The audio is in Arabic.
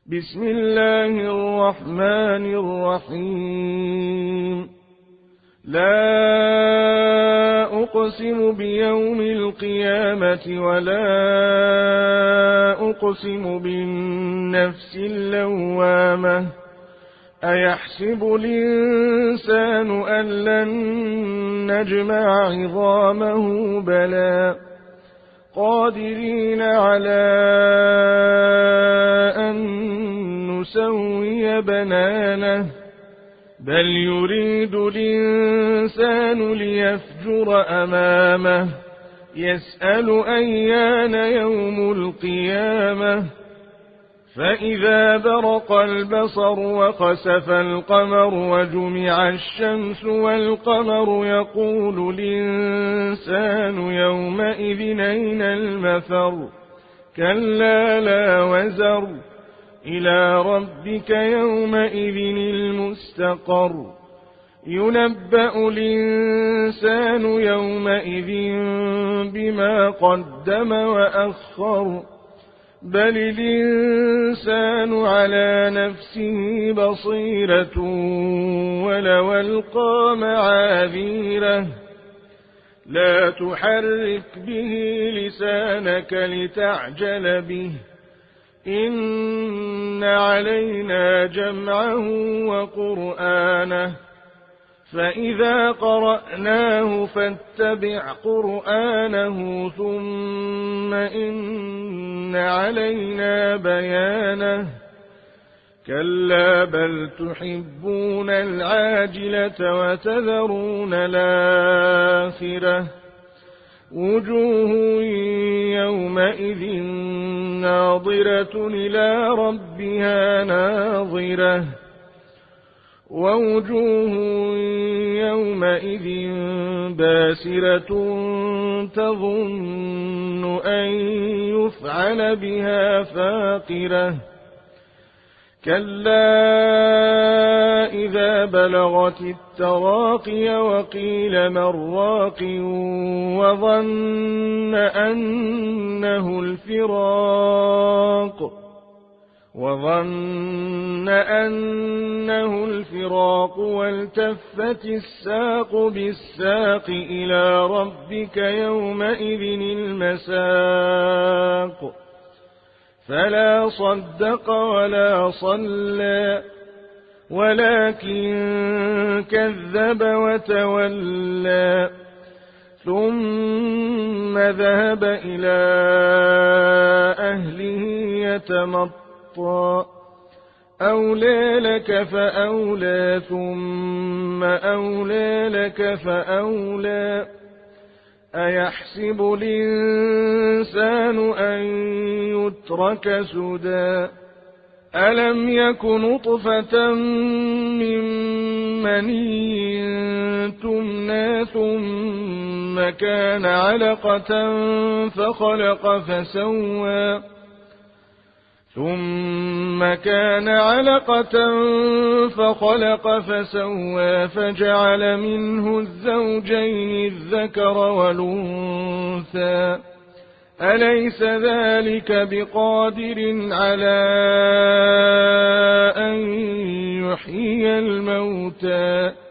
بسم الله الرحمن الرحيم. لا أقسم بيوم القيامة ولا أقسم بالنفس اللوامة أيحسب الإنسان أن لن نجمع عظامه بلى قادرين على أن نسوي بنانه بل يريد الإنسان ليفجر أمامه يسأل أيان يوم القيامة فإذا برق البصر وخسف القمر وجمع الشمس والقمر يقول الإنسان يومئذ أين المفر كلا لا وزر إلى ربك يومئذ المستقر ينبأ الإنسان يومئذ بما قدم وأخر بل الإنسان على نفسه بصيرة ولو ألقى معاذيره لا تحرك به لسانك لتعجل به إن علينا جمعه وقرآنه فإذا قرأناه فاتبع قرآنه ثم إن علينا بيانه كلا بل تحبون العاجلة وتذرون الآخرة وجوه يومئذ ناظرة إلى ربها ناظرة ووجوه يومئذ باسرة تظن أن يفعل بها فاقرة كلا إذا بلغت التراقي وقيل من راق وظن أنه الفراق والتفت الساق بالساق إلى ربك يومئذ المساق فلا صدق ولا صلى ولكن كذب وتولى ثم ذهب إلى أهله يتمطى أولى لك فأولى ثم أولى لك فأولى أيحسب الإنسان أن يترك سدى ألم يك نطفة من مني تمنى ثم كان علقة فخلق فسوى فجعل منه الزوجين الذكر والأنثى أليس ذلك بقادر على أن يحيي الموتى